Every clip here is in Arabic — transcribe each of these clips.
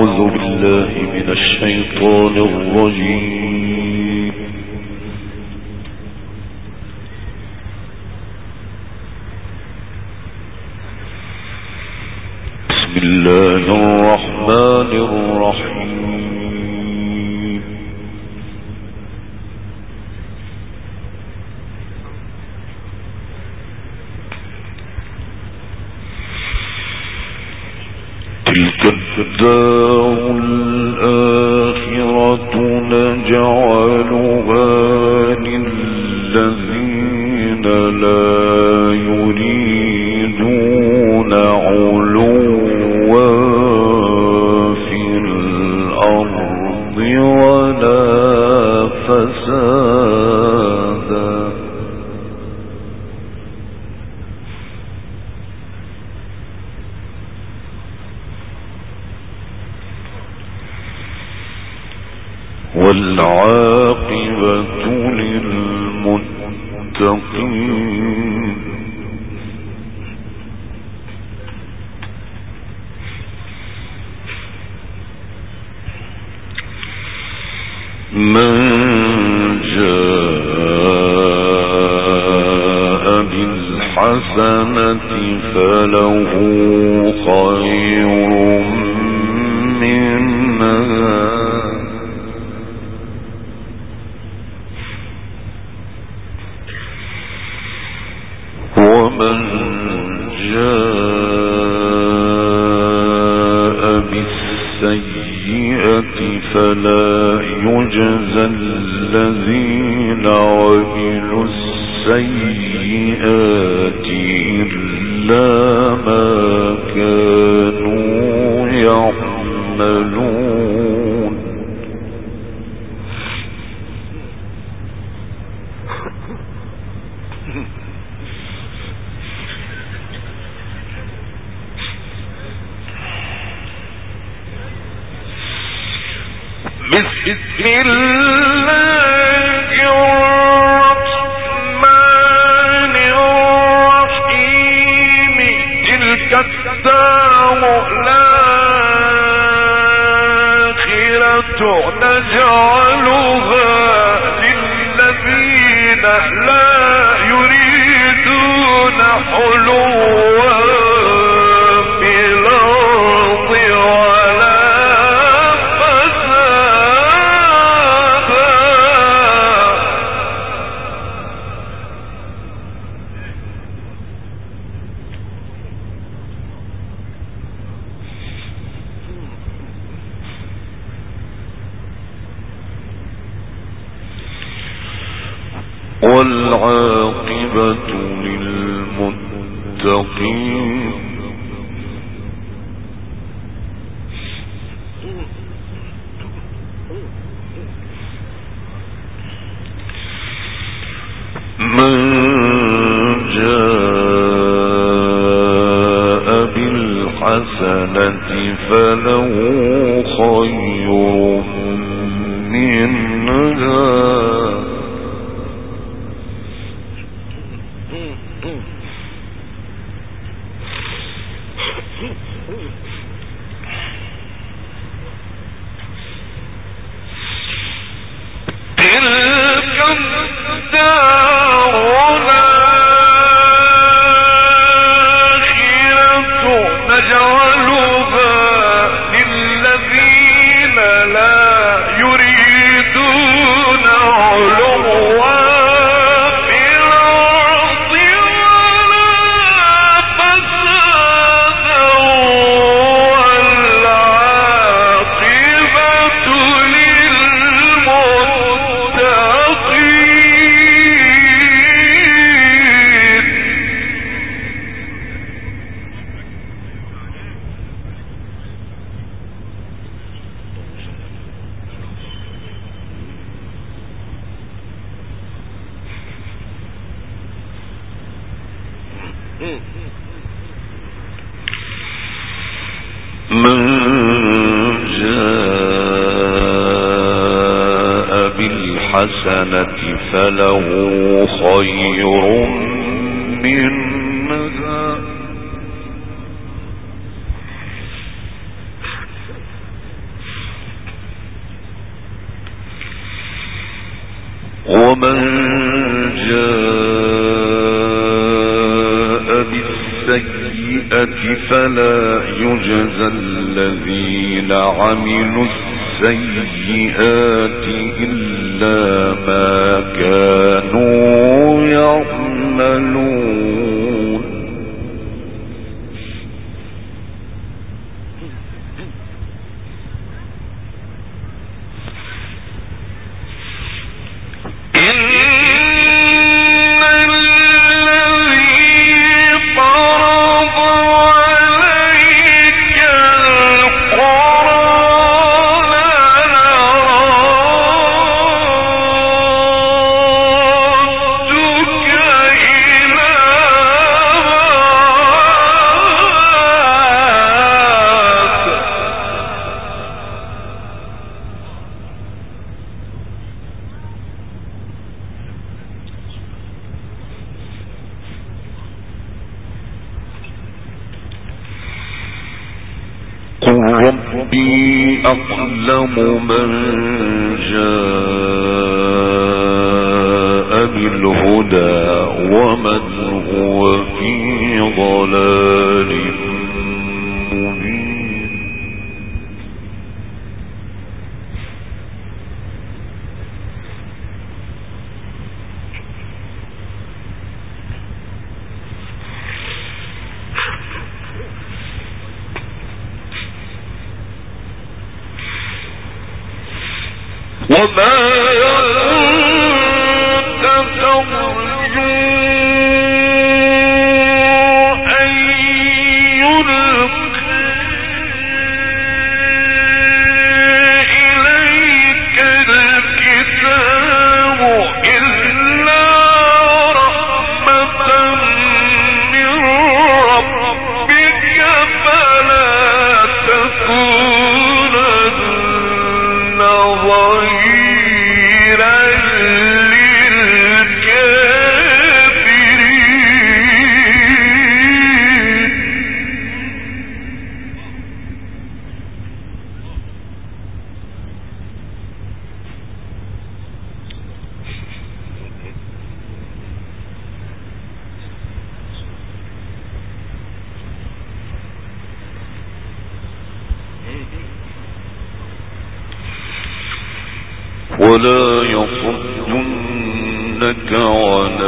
والعاقبة للمتقين من جاء بالحسنة فله خير منها من جاء بالحسنة فله خير منها ومن جاء بالسيئة فلا يجزى الذين عملوا السيئات إلا ما كانوا يعملون. ربي أعلم من جاء بالهدى ومن هو في ضلال مبين. وما كنت ترجو أن يلقى إليك الكتاب إلا رحمة من ربك فلا تكونن ظهيرا للكافرين. ولا يصدنك عن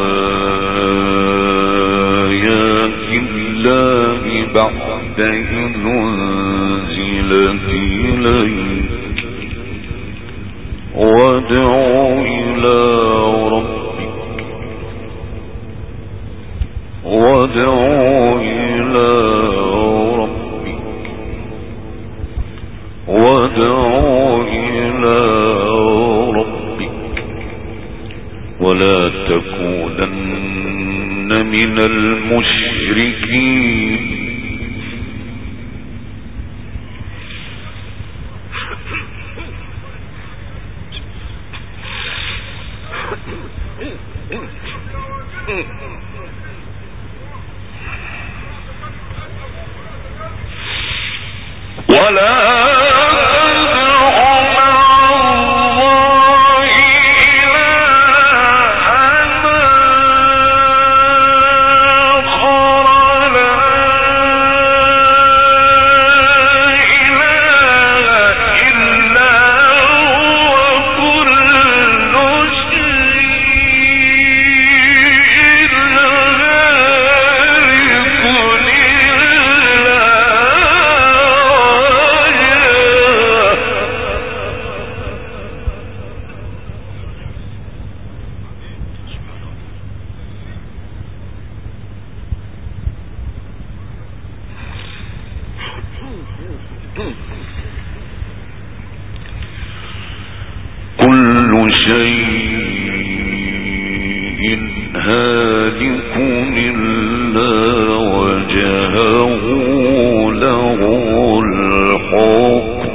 آيات الله بعد إذ أنزلت إليك وادع إلى ربك ولا تكونن من المشركين. ولا كل شيء هالك إلا وجهه له الحكم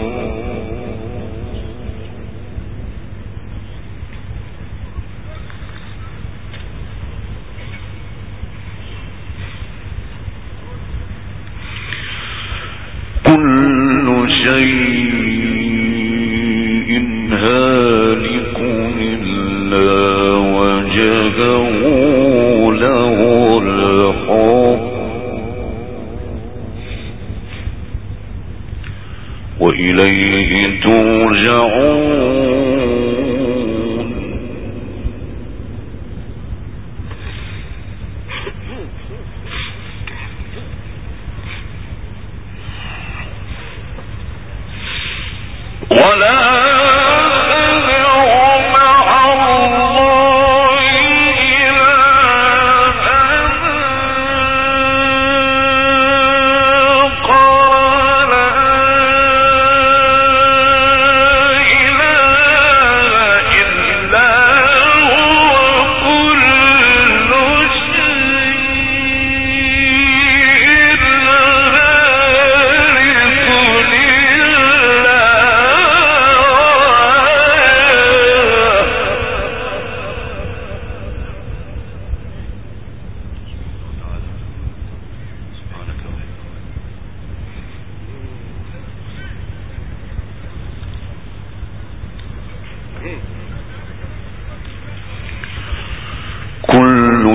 كل شيء هالك إلا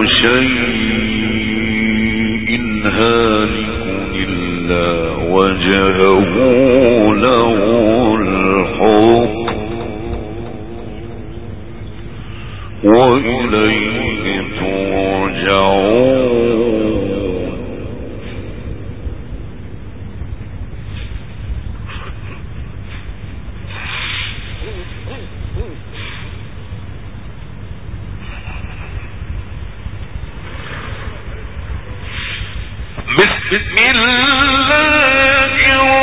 شيء هالك إلا وجهه له الحكم وإليه ترجعون بسم الله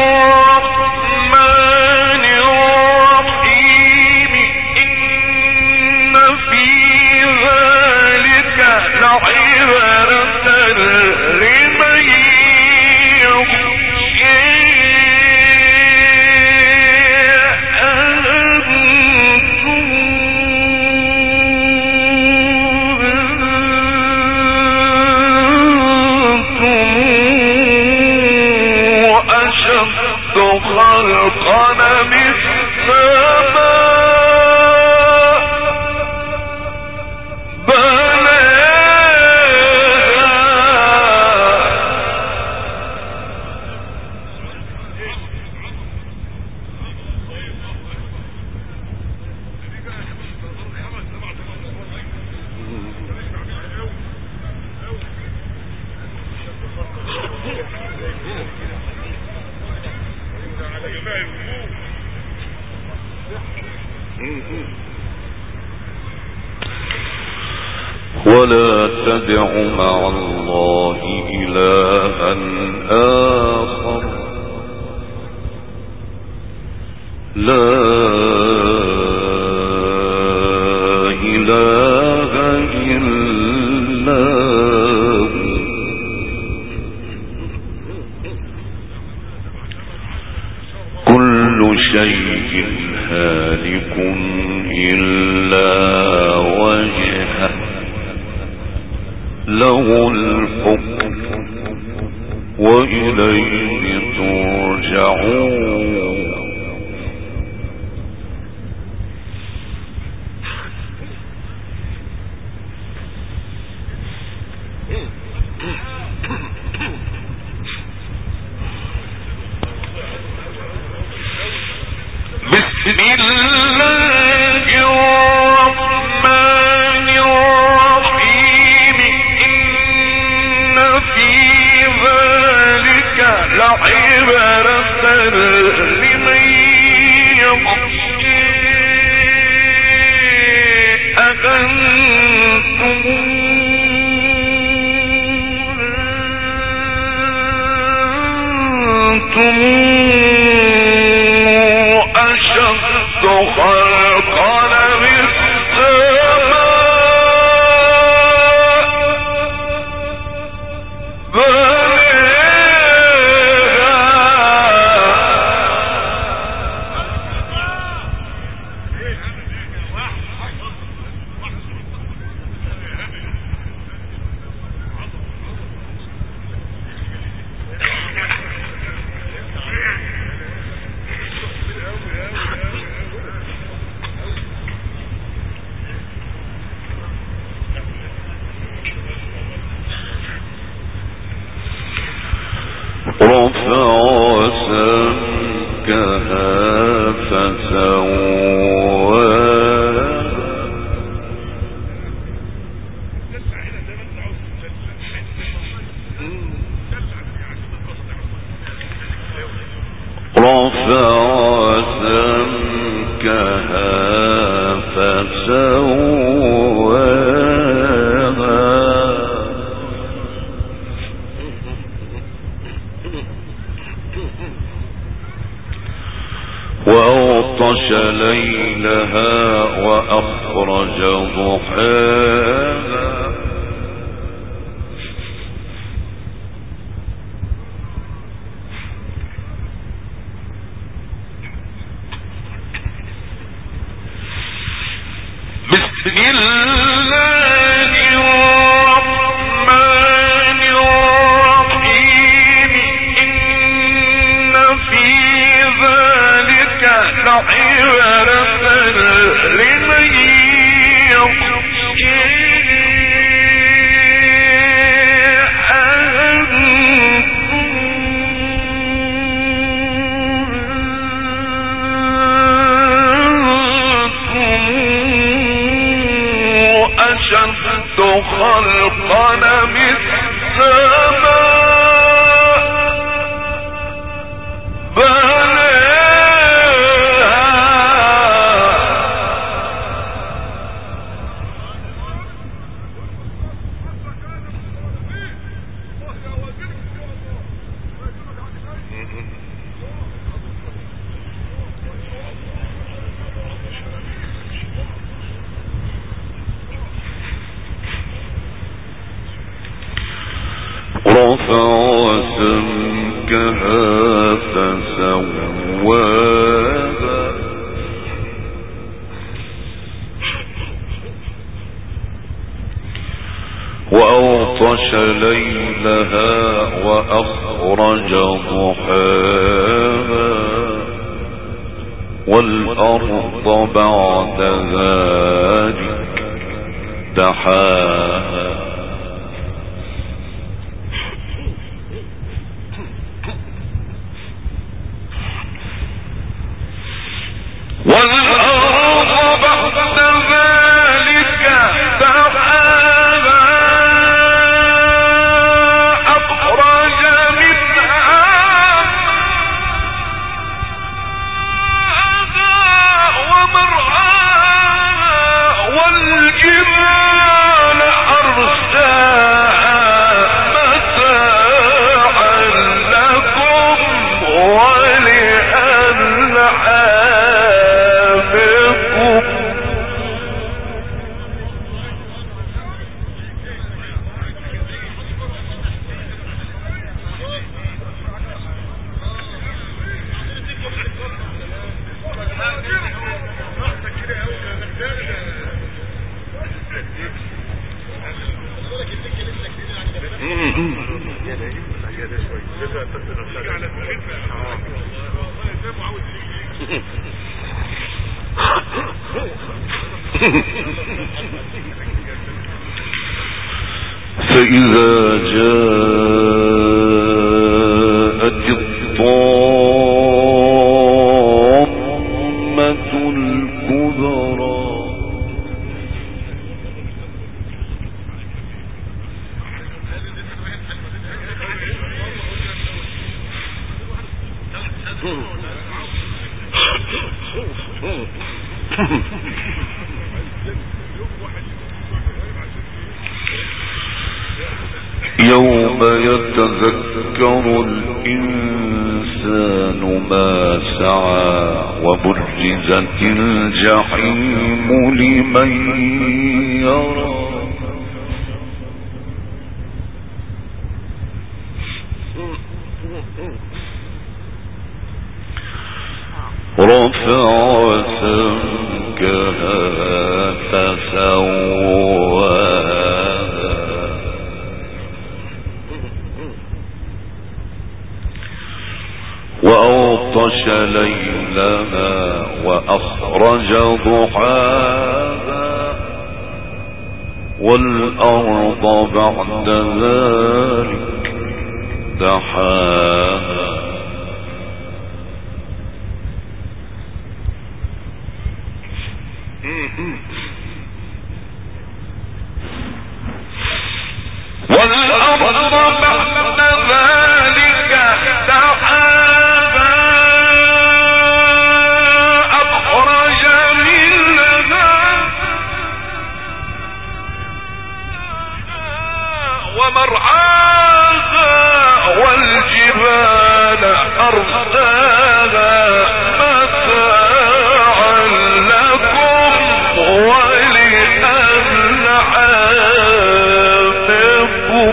الرحمن الرحيم إن في ذلك لعبرة لمن يخشى خلقنا بالسماء ولا تدع مع الله إلها آخر لا إله إلا هو كل شيء هالك إلا وجهه له الحكم وإليه ترجعون بسم الله الرحمن الرحيم إن في ذلك لعبرة لمن يخشى أأنتم أشد خلقنا رفع سمكها فسواها رفع سمكها فسواها وأغطش ليلها وأخرج ضحاها بسم الله الرحمن الرحيم إن في ذلك لعبرة لمن يخشى أشد خلقا من السماء رفع سمكها فسواها وأغطش ليلها وأخرج ضحاها والأرض بعد ذلك دحاها والأرض بعد ذلك دحاها أخرج منها ماءها ومرعاها والجبال أرساها متاعا لكم ولأنعامكم فإذا جاءت الطامة الكبرى يوم يتذكر الإنسان ما سعى وبرزت الجحيم لمن يرى رفع سمكها فسواها وأغطش ليلها وأخرج ضحاها والأرض بعد ذلك دحاها والأرض بعد ذلك دحاها أخرج منها ومرعاها والجبال أرساها متاعا لكم ولأنعامكم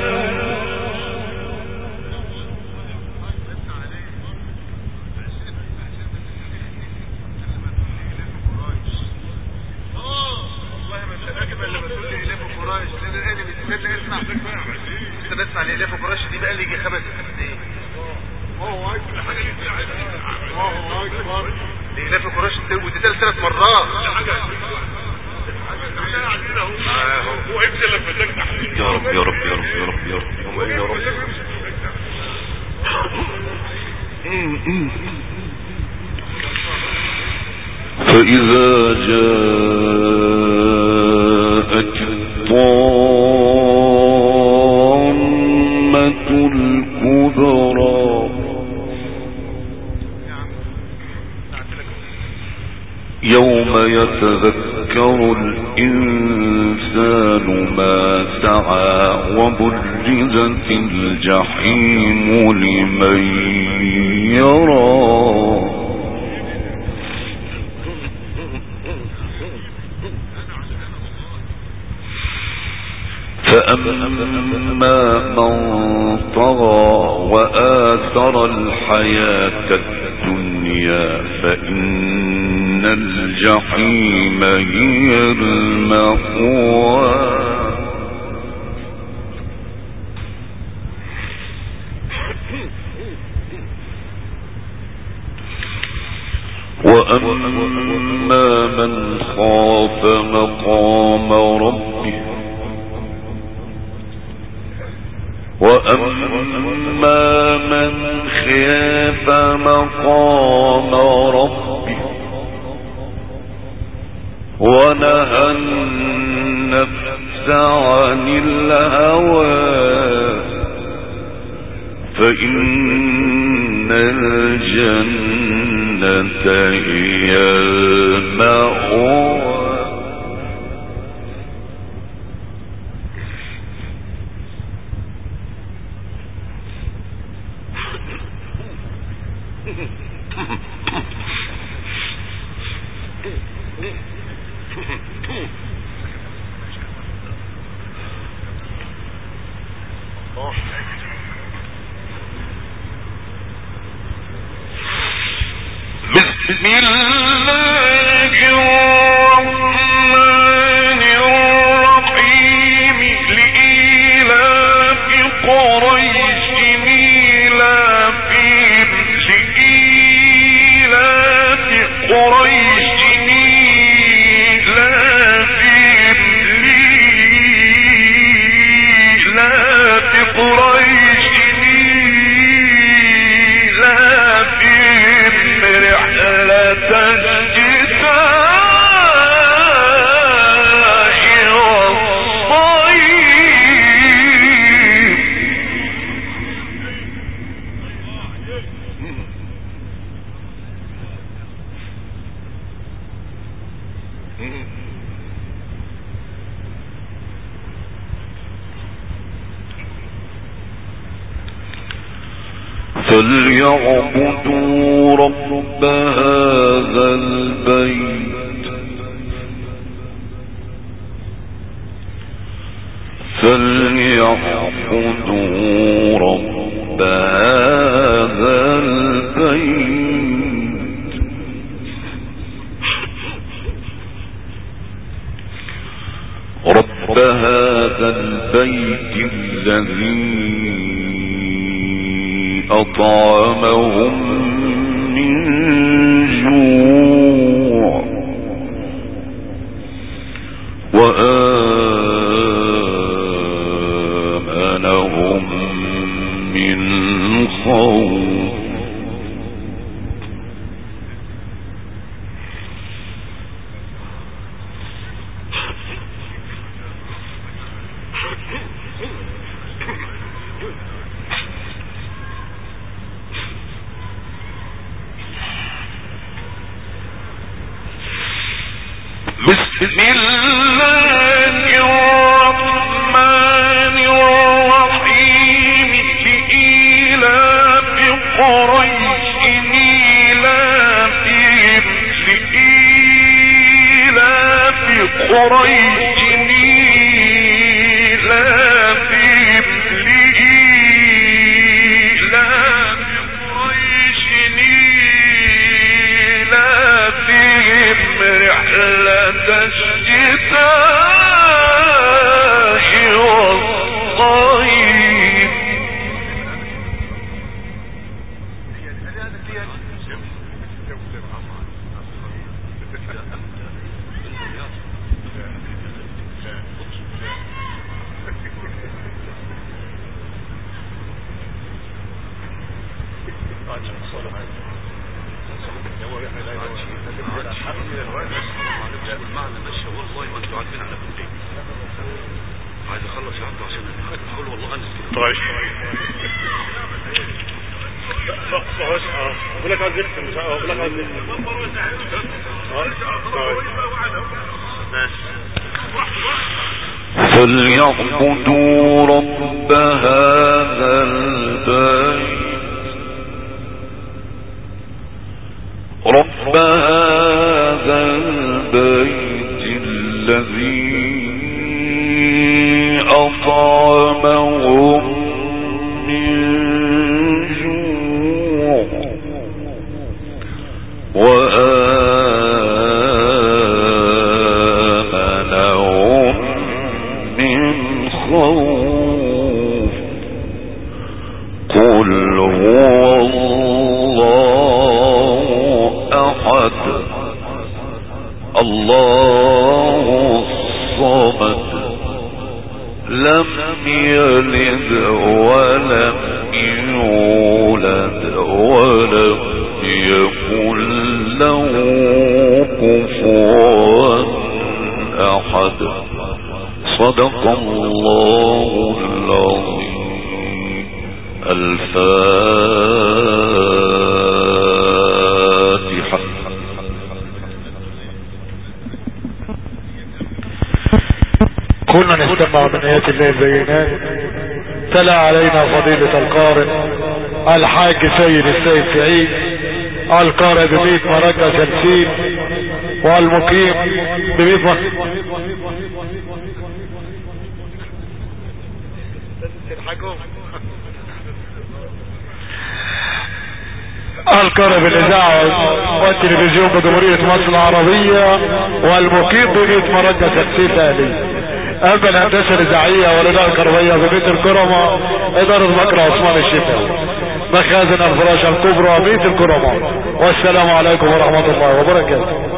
بسمع الإلاف وقراش دي بقى لي يجي 5 سنين. الإلاف وقراش وتتقال 3 مرات. هو ابن لما تنجح يا رب يا رب يا رب يا رب يا رب يا رب فإذا جاءت يتذكر الإنسان ما سعى وبرزت الجحيم لمن يرى فأما من طغى وآثر الحياة الدنيا فإن الجحيم هي المأوى وأما من خاف مقام ربه وأما من خاف مقام ربه ونهى النفس عن الهوى فإن الجنة هي المأوى بسم الله الرحمن الرحيم لإيلاف قريش إيلافهم لإيلاف قريش إيلافهم لإيلاف قريش فليعبدوا رب هذا البيت فليعبدوا رب هذا البيت رب هذا البيت الذي أطعمهم من جوع وآمنهم من خوف بسم الله الرحمن الرحيم لإيلاف قريش إيلافهم لإيلاف قريش إيلافهم لإيلاف قريش إيلافهم رحلة الشتاء والصيف المعنى ماشي والله ما انتوا عارفين على كل شيء. عايز اخلص يا عبد عشان احاول والله انزل. طيب بقول لك عايز اختم بقول لك عايز فليعبدوا رب هذا البيت الذي أطعمهم من جوع وآمنهم من خوف قل هو الله أحد الله الصمد لم يلد ولم يولد ولم يكن له كفوا أحد صدق الله العظيم. الفاتحة. كنا نستمع من آيات الله البينات. تلا علينا فضيلة القارئ الحاج سيد السيد سعيد القارئ ب100 مرقة شمسين والمقيم ب100 القارئ بالاذاعة والتلفزيون بجمهورية مصر العربية والمقيم ب100 مرقة شمسين ثاني. اما الهندسة الاذاعية والادارة الكهربائية ببيت الكرمة ادارة بكر عثمان الشفاوي مخازن الفراشة الكبرى بيت الكرمة. والسلام عليكم ورحمة الله وبركاته.